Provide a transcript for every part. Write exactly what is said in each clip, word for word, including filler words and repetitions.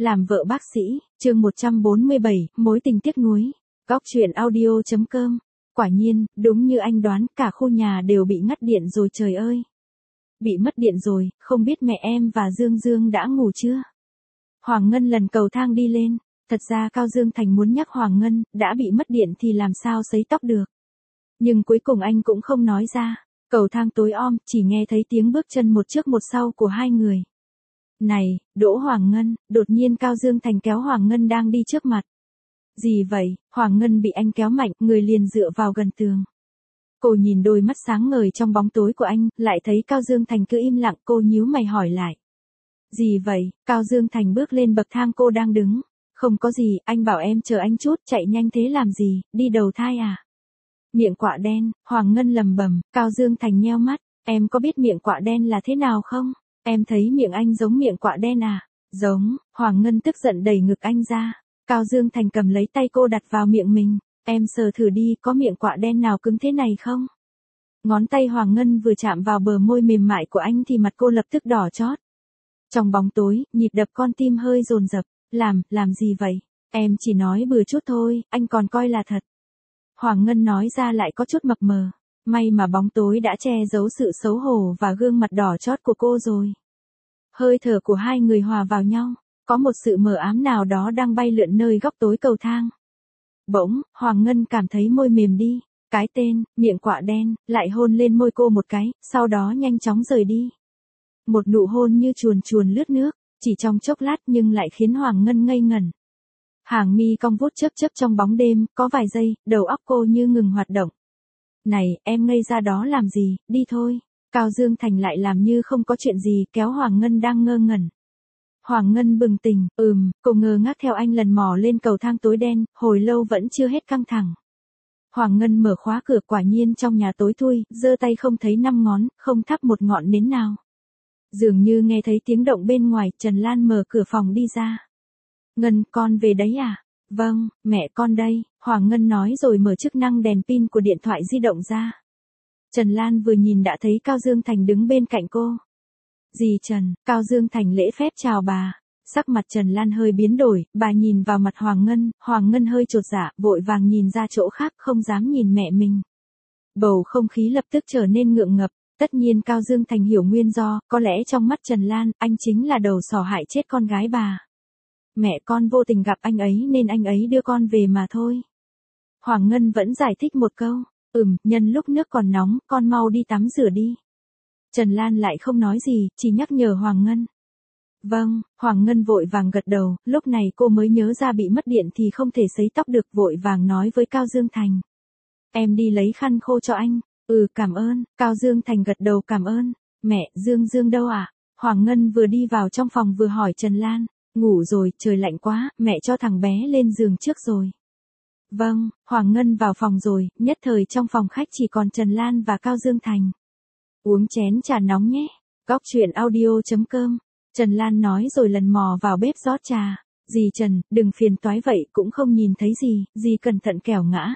Làm vợ bác sĩ, chương một trăm bốn mươi bảy, mối tình tiếc nuối. Góc truyện audio chấm com. Quả nhiên, đúng như anh đoán, cả khu nhà đều bị ngắt điện rồi trời ơi. Bị mất điện rồi, không biết mẹ em và Dương Dương đã ngủ chưa? Hoàng Ngân lần cầu thang đi lên, thật ra Cao Dương Thành muốn nhắc Hoàng Ngân, đã bị mất điện thì làm sao sấy tóc được. Nhưng cuối cùng anh cũng không nói ra, cầu thang tối om, chỉ nghe thấy tiếng bước chân một trước một sau của hai người. Này, Đỗ Hoàng Ngân, đột nhiên Cao Dương Thành kéo Hoàng Ngân đang đi trước mặt. Gì vậy? Hoàng Ngân bị anh kéo mạnh, người liền dựa vào gần tường. Cô nhìn đôi mắt sáng ngời trong bóng tối của anh, lại thấy Cao Dương Thành cứ im lặng, cô nhíu mày hỏi lại. Gì vậy? Cao Dương Thành bước lên bậc thang cô đang đứng. Không có gì, anh bảo em chờ anh chút, chạy nhanh thế làm gì, đi đầu thai à? Miệng quạ đen, Hoàng Ngân lầm bầm, Cao Dương Thành nheo mắt, em có biết miệng quạ đen là thế nào không? Em thấy miệng anh giống miệng quạ đen à? Giống, Hoàng Ngân tức giận đẩy ngực anh ra. Cao Dương Thành cầm lấy tay cô đặt vào miệng mình. Em sờ thử đi, có miệng quạ đen nào cứng thế này không? Ngón tay Hoàng Ngân vừa chạm vào bờ môi mềm mại của anh thì mặt cô lập tức đỏ chót. Trong bóng tối, nhịp đập con tim hơi dồn dập. Làm, làm gì vậy? Em chỉ nói bừa chút thôi, anh còn coi là thật. Hoàng Ngân nói ra lại có chút mập mờ. May mà bóng tối đã che giấu sự xấu hổ và gương mặt đỏ chót của cô rồi. Hơi thở của hai người hòa vào nhau, có một sự mờ ám nào đó đang bay lượn nơi góc tối cầu thang. Bỗng, Hoàng Ngân cảm thấy môi mềm đi, cái tên, miệng quạ đen, lại hôn lên môi cô một cái, sau đó nhanh chóng rời đi. Một nụ hôn như chuồn chuồn lướt nước, chỉ trong chốc lát nhưng lại khiến Hoàng Ngân ngây ngẩn. Hàng mi cong vút chớp chớp trong bóng đêm, có vài giây, đầu óc cô như ngừng hoạt động. Này, em ngây ra đó làm gì, đi thôi. Cao Dương Thành lại làm như không có chuyện gì, kéo Hoàng Ngân đang ngơ ngẩn. Hoàng Ngân bừng tỉnh, ừm, cô ngơ ngác theo anh lần mò lên cầu thang tối đen, hồi lâu vẫn chưa hết căng thẳng. Hoàng Ngân mở khóa cửa, quả nhiên trong nhà tối thui, giơ tay không thấy năm ngón, không thắp một ngọn nến nào. Dường như nghe thấy tiếng động bên ngoài, Trần Lan mở cửa phòng đi ra. Ngân, con về đấy à? Vâng, mẹ con đây, Hoàng Ngân nói rồi mở chức năng đèn pin của điện thoại di động ra. Trần Lan vừa nhìn đã thấy Cao Dương Thành đứng bên cạnh cô. Dì Trần, Cao Dương Thành lễ phép chào bà. Sắc mặt Trần Lan hơi biến đổi, bà nhìn vào mặt Hoàng Ngân, Hoàng Ngân hơi chột dạ, vội vàng nhìn ra chỗ khác không dám nhìn mẹ mình. Bầu không khí lập tức trở nên ngượng ngập, tất nhiên Cao Dương Thành hiểu nguyên do, có lẽ trong mắt Trần Lan, anh chính là đầu sỏ hại chết con gái bà. Mẹ con vô tình gặp anh ấy nên anh ấy đưa con về mà thôi. Hoàng Ngân vẫn giải thích một câu, ừm, nhân lúc nước còn nóng, con mau đi tắm rửa đi. Trần Lan lại không nói gì, chỉ nhắc nhở Hoàng Ngân. Vâng, Hoàng Ngân vội vàng gật đầu, lúc này cô mới nhớ ra bị mất điện thì không thể sấy tóc được, vội vàng nói với Cao Dương Thành. Em đi lấy khăn khô cho anh. Ừ, cảm ơn. Cao Dương Thành gật đầu cảm ơn. Mẹ, Dương Dương đâu à? Hoàng Ngân vừa đi vào trong phòng vừa hỏi Trần Lan. Ngủ rồi, trời lạnh quá, mẹ cho thằng bé lên giường trước rồi. Vâng, Hoàng Ngân vào phòng rồi, nhất thời trong phòng khách chỉ còn Trần Lan và Cao Dương Thành. Uống chén trà nóng nhé. Góc truyện audio chấm com. Trần Lan nói rồi lần mò vào bếp rót trà. Dì Trần, đừng phiền toái vậy, cũng không nhìn thấy gì, dì cẩn thận kẻo ngã.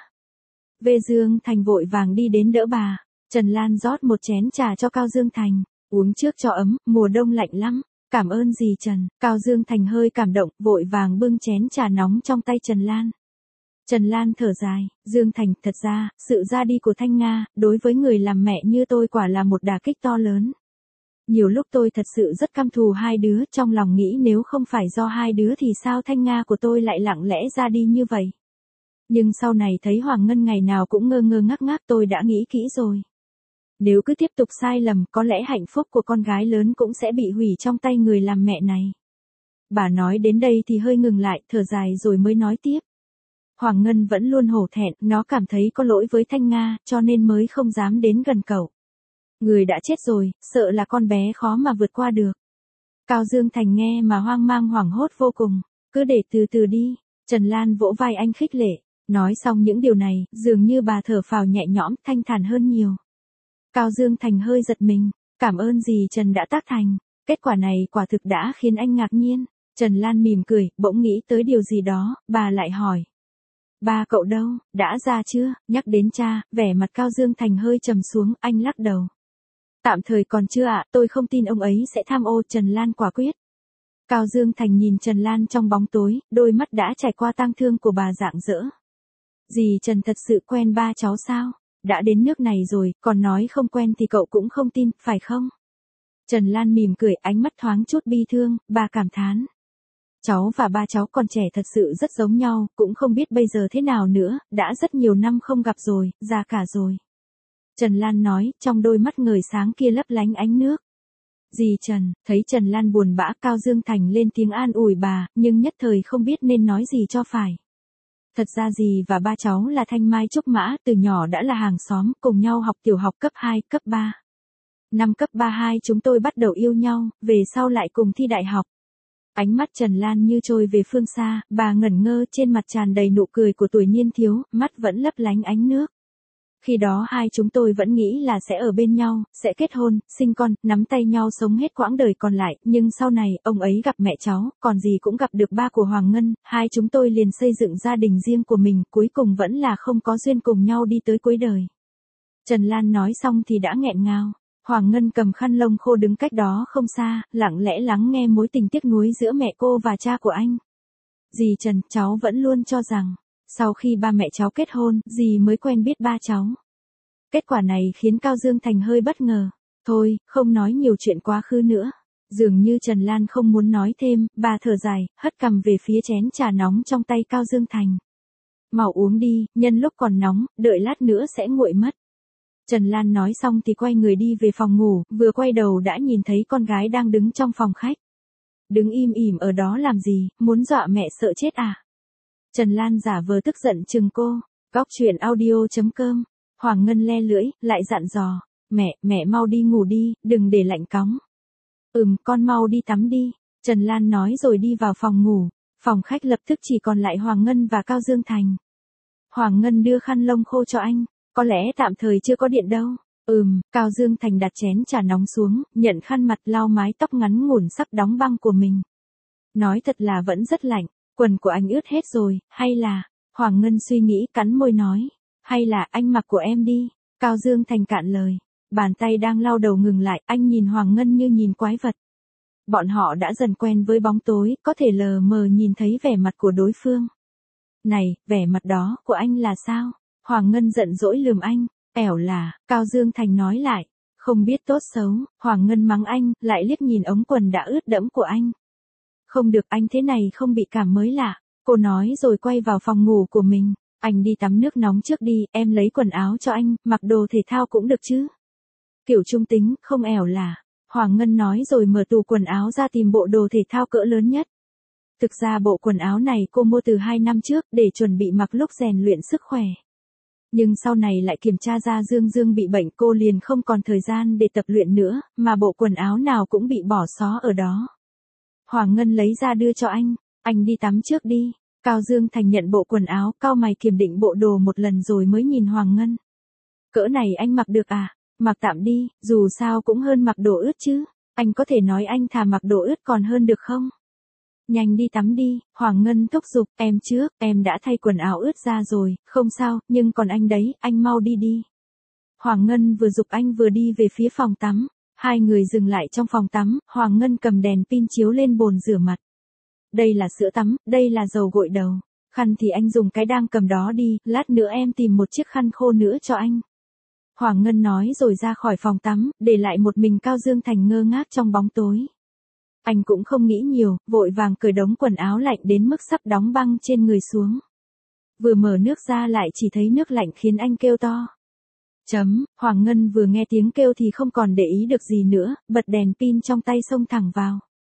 Về Dương Thành vội vàng đi đến đỡ bà. Trần Lan rót một chén trà cho Cao Dương Thành. Uống trước cho ấm, mùa đông lạnh lắm. Cảm ơn dì Trần. Cao Dương Thành hơi cảm động, vội vàng bưng chén trà nóng trong tay Trần Lan. Trần Lan thở dài, Dương Thành, thật ra, sự ra đi của Thanh Nga, đối với người làm mẹ như tôi quả là một đả kích to lớn. Nhiều lúc tôi thật sự rất căm thù hai đứa, trong lòng nghĩ nếu không phải do hai đứa thì sao Thanh Nga của tôi lại lặng lẽ ra đi như vậy. Nhưng sau này thấy Hoàng Ngân ngày nào cũng ngơ ngơ ngác ngác, tôi đã nghĩ kỹ rồi. Nếu cứ tiếp tục sai lầm, có lẽ hạnh phúc của con gái lớn cũng sẽ bị hủy trong tay người làm mẹ này. Bà nói đến đây thì hơi ngừng lại, thở dài rồi mới nói tiếp. Hoàng Ngân vẫn luôn hổ thẹn, nó cảm thấy có lỗi với Thanh Nga, cho nên mới không dám đến gần cậu. Người đã chết rồi, sợ là con bé khó mà vượt qua được. Cao Dương Thành nghe mà hoang mang hoảng hốt vô cùng, cứ để từ từ đi. Trần Lan vỗ vai anh khích lệ, nói xong những điều này, dường như bà thở phào nhẹ nhõm, thanh thản hơn nhiều. Cao Dương Thành hơi giật mình, cảm ơn dì Trần đã tác thành, kết quả này quả thực đã khiến anh ngạc nhiên. Trần Lan mỉm cười, bỗng nghĩ tới điều gì đó, bà lại hỏi. Ba cậu đâu, đã ra chưa? Nhắc đến cha, vẻ mặt Cao Dương Thành hơi trầm xuống, anh lắc đầu. Tạm thời còn chưa ạ, tôi không tin ông ấy sẽ tham ô. Trần Lan quả quyết. Cao Dương Thành nhìn Trần Lan trong bóng tối, đôi mắt đã trải qua tang thương của bà rạng rỡ. Dì Trần thật sự quen ba cháu sao? Đã đến nước này rồi, còn nói không quen thì cậu cũng không tin, phải không? Trần Lan mỉm cười, ánh mắt thoáng chút bi thương, bà cảm thán. Cháu và ba cháu còn trẻ thật sự rất giống nhau, cũng không biết bây giờ thế nào nữa, đã rất nhiều năm không gặp rồi, già cả rồi. Trần Lan nói, trong đôi mắt ngời sáng kia lấp lánh ánh nước. Dì Trần, thấy Trần Lan buồn bã, Cao Dương Thành lên tiếng an ủi bà, nhưng nhất thời không biết nên nói gì cho phải. Thật ra dì và ba cháu là Thanh Mai Trúc Mã, từ nhỏ đã là hàng xóm, cùng nhau học tiểu học cấp hai, cấp ba. Năm cấp ba hai chúng tôi bắt đầu yêu nhau, về sau lại cùng thi đại học. Ánh mắt Trần Lan như trôi về phương xa, bà ngẩn ngơ, trên mặt tràn đầy nụ cười của tuổi niên thiếu, mắt vẫn lấp lánh ánh nước. Khi đó hai chúng tôi vẫn nghĩ là sẽ ở bên nhau, sẽ kết hôn, sinh con, nắm tay nhau sống hết quãng đời còn lại, nhưng sau này, ông ấy gặp mẹ cháu, còn dì cũng gặp được ba của Hoàng Ngân, hai chúng tôi liền xây dựng gia đình riêng của mình, cuối cùng vẫn là không có duyên cùng nhau đi tới cuối đời. Trần Lan nói xong thì đã nghẹn ngào. Hoàng Ngân cầm khăn lông khô đứng cách đó không xa, lặng lẽ lắng nghe mối tình tiếc nuối giữa mẹ cô và cha của anh. Dì Trần, cháu vẫn luôn cho rằng, sau khi ba mẹ cháu kết hôn, dì mới quen biết ba cháu. Kết quả này khiến Cao Dương Thành hơi bất ngờ. Thôi, không nói nhiều chuyện quá khứ nữa. Dường như Trần Lan không muốn nói thêm, bà thở dài, hất cằm về phía chén trà nóng trong tay Cao Dương Thành. Mau uống đi, nhân lúc còn nóng, đợi lát nữa sẽ nguội mất. Trần Lan nói xong thì quay người đi về phòng ngủ, vừa quay đầu đã nhìn thấy con gái đang đứng trong phòng khách. Đứng im ỉm ở đó làm gì, muốn dọa mẹ sợ chết à? Trần Lan giả vờ tức giận chừng cô. Góc truyện audio chấm com. Hoàng Ngân le lưỡi, lại dặn dò. Mẹ, mẹ mau đi ngủ đi, đừng để lạnh cóng. Ừm, con mau đi tắm đi. Trần Lan nói rồi đi vào phòng ngủ. Phòng khách lập tức chỉ còn lại Hoàng Ngân và Cao Dương Thành. Hoàng Ngân đưa khăn lông khô cho anh. Có lẽ tạm thời chưa có điện đâu. Ừm, Cao Dương Thành đặt chén trà nóng xuống, nhận khăn mặt lau mái tóc ngắn ngủn sắp đóng băng của mình. Nói thật là vẫn rất lạnh, quần của anh ướt hết rồi, hay là... Hoàng Ngân suy nghĩ cắn môi nói. Hay là anh mặc của em đi. Cao Dương Thành cạn lời. Bàn tay đang lau đầu ngừng lại, anh nhìn Hoàng Ngân như nhìn quái vật. Bọn họ đã dần quen với bóng tối, có thể lờ mờ nhìn thấy vẻ mặt của đối phương. Này, vẻ mặt đó của anh là sao? Hoàng Ngân giận dỗi lườm anh. Ẻo là, Cao Dương Thành nói lại. Không biết tốt xấu, Hoàng Ngân mắng anh, lại liếc nhìn ống quần đã ướt đẫm của anh. Không được, anh thế này không bị cảm mới lạ. Cô nói rồi quay vào phòng ngủ của mình. Anh đi tắm nước nóng trước đi, em lấy quần áo cho anh, mặc đồ thể thao cũng được chứ. Kiểu trung tính, không ẻo là. Hoàng Ngân nói rồi mở tủ quần áo ra tìm bộ đồ thể thao cỡ lớn nhất. Thực ra bộ quần áo này cô mua từ hai năm trước để chuẩn bị mặc lúc rèn luyện sức khỏe. Nhưng sau này lại kiểm tra ra Dương Dương bị bệnh, cô liền không còn thời gian để tập luyện nữa, mà bộ quần áo nào cũng bị bỏ xó ở đó. Hoàng Ngân lấy ra đưa cho anh, anh đi tắm trước đi. Cao Dương Thành nhận bộ quần áo, cau mày kiểm định bộ đồ một lần rồi mới nhìn Hoàng Ngân. Cỡ này anh mặc được à? Mặc tạm đi, dù sao cũng hơn mặc đồ ướt chứ. Anh có thể nói anh thà mặc đồ ướt còn hơn được không? Nhanh đi tắm đi, Hoàng Ngân thúc giục, em trước, em đã thay quần áo ướt ra rồi, không sao, nhưng còn anh đấy, anh mau đi đi. Hoàng Ngân vừa giục anh vừa đi về phía phòng tắm, hai người dừng lại trong phòng tắm, Hoàng Ngân cầm đèn pin chiếu lên bồn rửa mặt. Đây là sữa tắm, đây là dầu gội đầu, khăn thì anh dùng cái đang cầm đó đi, lát nữa em tìm một chiếc khăn khô nữa cho anh. Hoàng Ngân nói rồi ra khỏi phòng tắm, để lại một mình Cao Dương Thành ngơ ngác trong bóng tối. Anh cũng không nghĩ nhiều, vội vàng cởi đống quần áo lạnh đến mức sắp đóng băng trên người xuống. Vừa mở nước ra lại chỉ thấy nước lạnh khiến anh kêu to. Chấm, Hoàng Ngân vừa nghe tiếng kêu thì không còn để ý được gì nữa, bật đèn pin trong tay xông thẳng vào.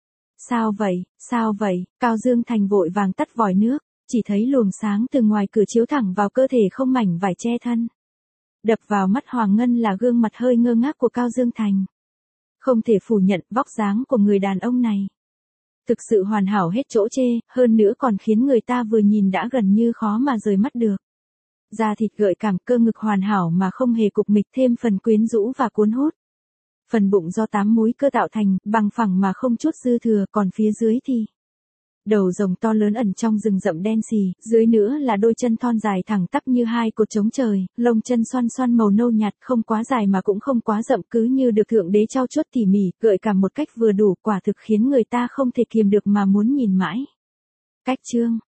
Sao vậy, sao vậy, Cao Dương Thành vội vàng tắt vòi nước, chỉ thấy luồng sáng từ ngoài cửa chiếu thẳng vào cơ thể không mảnh vải che thân. Đập vào mắt Hoàng Ngân là gương mặt hơi ngơ ngác của Cao Dương Thành. Không thể phủ nhận vóc dáng của người đàn ông này. Thực sự hoàn hảo hết chỗ chê, hơn nữa còn khiến người ta vừa nhìn đã gần như khó mà rời mắt được. Da thịt gợi cảm, cơ ngực hoàn hảo mà không hề cục mịch, thêm phần quyến rũ và cuốn hút. Phần bụng do tám múi cơ tạo thành, bằng phẳng mà không chút dư thừa, còn phía dưới thì Đầu rồng to lớn ẩn trong rừng rậm đen xì, dưới nữa là đôi chân thon dài thẳng tắp như hai cột trống trời, lông chân xoăn xoăn màu nâu nhạt, không quá dài mà cũng không quá rậm, cứ như được thượng đế trau chuốt tỉ mỉ, gợi cảm một cách vừa đủ, quả thực khiến người ta không thể kiềm được mà muốn nhìn mãi. Cách chương